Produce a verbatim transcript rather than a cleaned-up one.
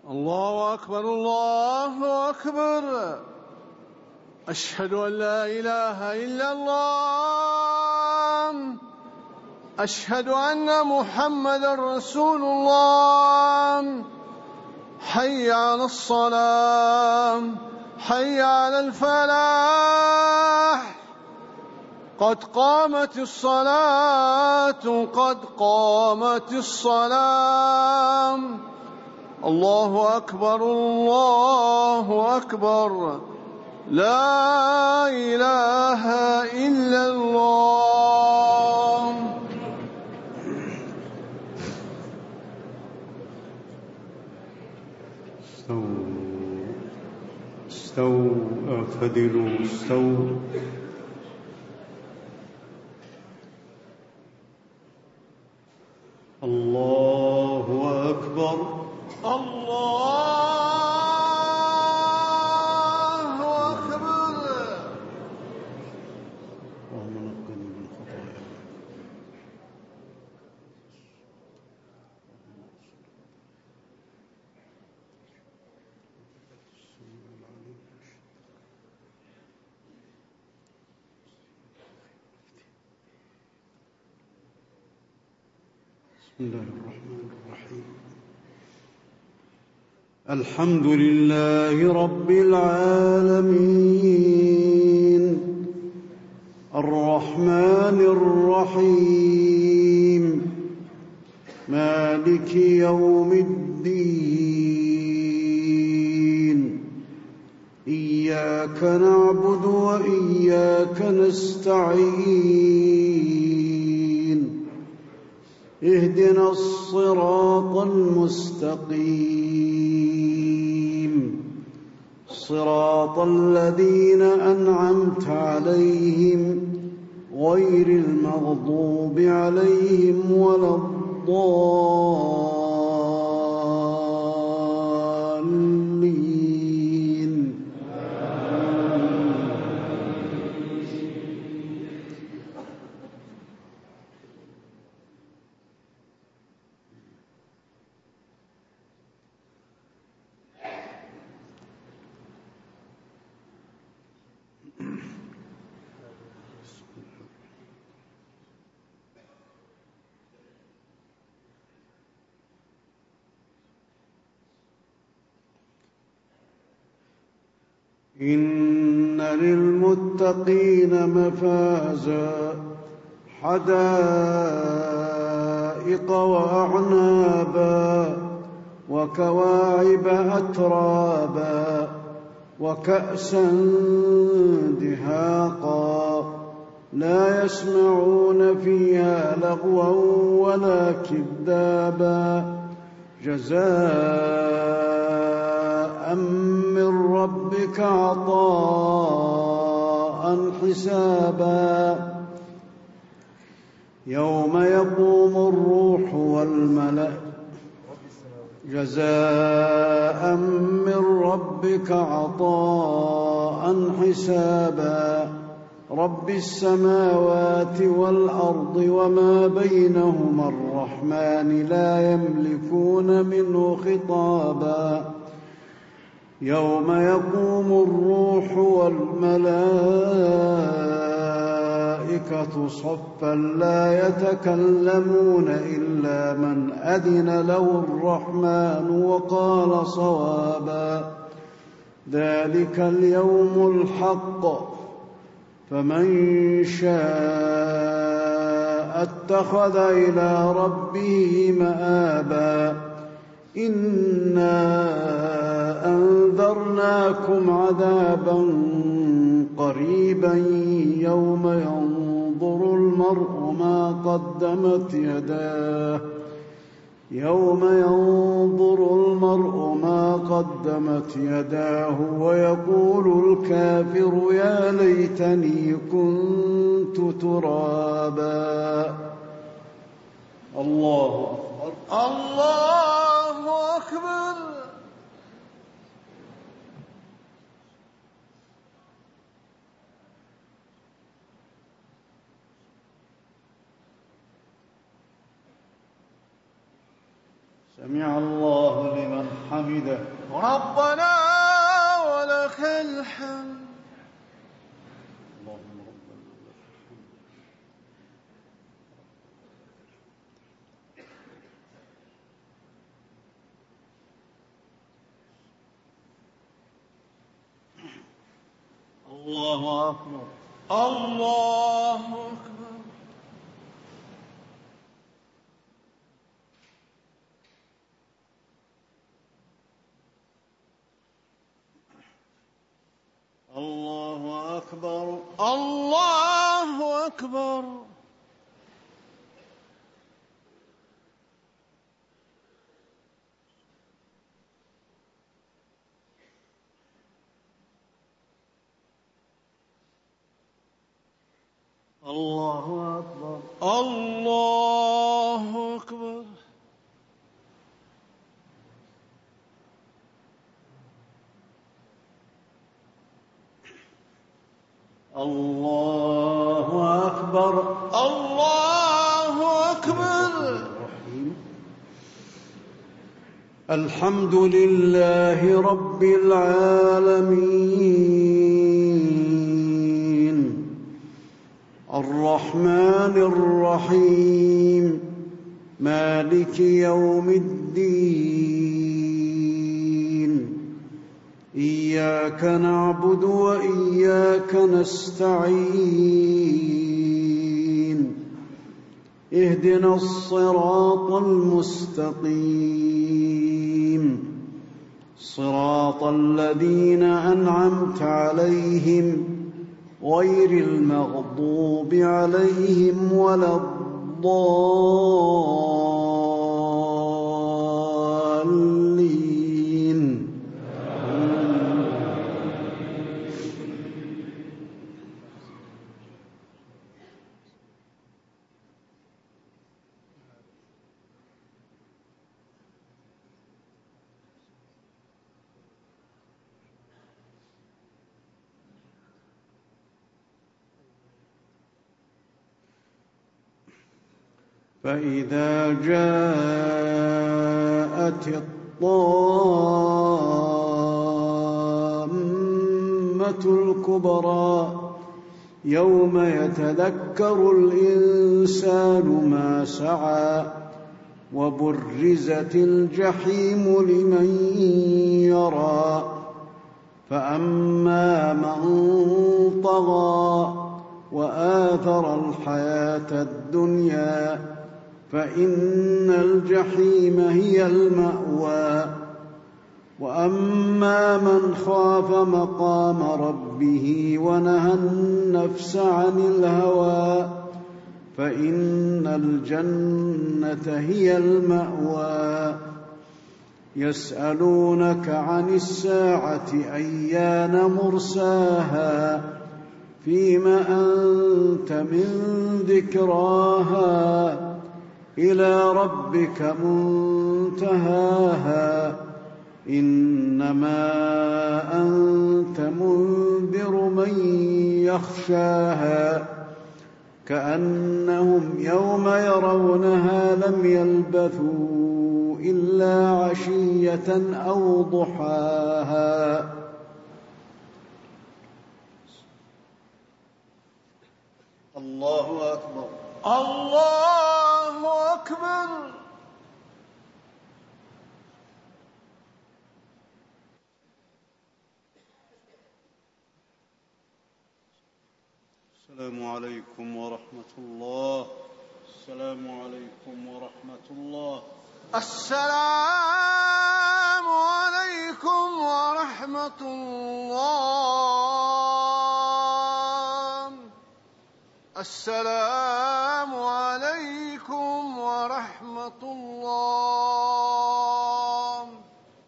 الله أكبر الله أكبر. أشهد أن لا إله إلا الله. أشهد أن محمدا رسول الله. حي على الصلاة، حي على الفلاح، قد قامت الصلاة، قد قامت الصلاة. الله أكبر الله أكبر. لا إله إلا الله. استووا استووا اعتدلوا استووا. الله أكبر الله أكبر. اللهم نقني من خطاياي. بسم الله الرحمن الرحيم. الحمد لله رب العالمين الرحمن الرحيم مالك يوم الدين. إياك نعبد وإياك نستعين. اهدنا الصراط المستقيم صراط الذين أنعمت عليهم غير المغضوب عليهم ولا الضالين. إن للمتقين مفازا حدائق وأعنابا وكواعب أترابا وكأسا دهاقا لا يسمعون فيها لغوا ولا كذابا جزاء من ربك عطاء حسابا. يوم يقوم الروح والملائكة جزاء من ربك عطاء حسابا. رب السماوات والأرض وما بينهما الرحمن لا يملكون منه خطابا. يوم يقوم الروح والملائكة صفا لا يتكلمون إلا من أذن له الرحمن وقال صوابا. ذلك اليوم الحق فمن شاء اتخذ إلى ربه مآبا. إنا أنذرناكم عذابا قريبا يوم ينظر المرء ما قدمت يداه يوم ينظر المرء ما قدمت يداه ويقول الكافر يا ليتني كنت ترابا. الله أكبر الله أكبر. سمع الله لمن حمده. ربنا ولك الحمد. اللهم ربنا ولك الحمد. الله أكبر. الله أكبر. الله أكبر. الله أكبر. الله أكبر. الله أكبر. الله أكبر. الله أكبر. الحمد لله رب العالمين الرحمن الرحيم مالك يوم الدين إياك نعبد وإياك نستعين اهدنا الصراط المستقيم صراط الذين أنعمت عليهم غير المغضوب عليهم ولا الضالين. فإذا جاءت الطامة الكبرى يوم يتذكر الإنسان ما سعى وبرزت الجحيم لمن يرى فأما من طغى وآثر الحياة الدنيا فإن الجحيم هي المأوى وأما من خاف مقام ربه ونهى النفس عن الهوى فإن الجنة هي المأوى. يسألونك عن الساعة أيان مرساها فيم أنت من ذكراها إلى ربك منتهاها إنما أنت منذر من يخشاها كأنهم يوم يرونها لم يلبثوا إلا عشية أو ضحاها. الله أكبر. الله أكبر. السلام عليكم ورحمة الله. السلام عليكم ورحمة الله. السلام عليكم ورحمة الله. السلام عليكم ورحمة الله.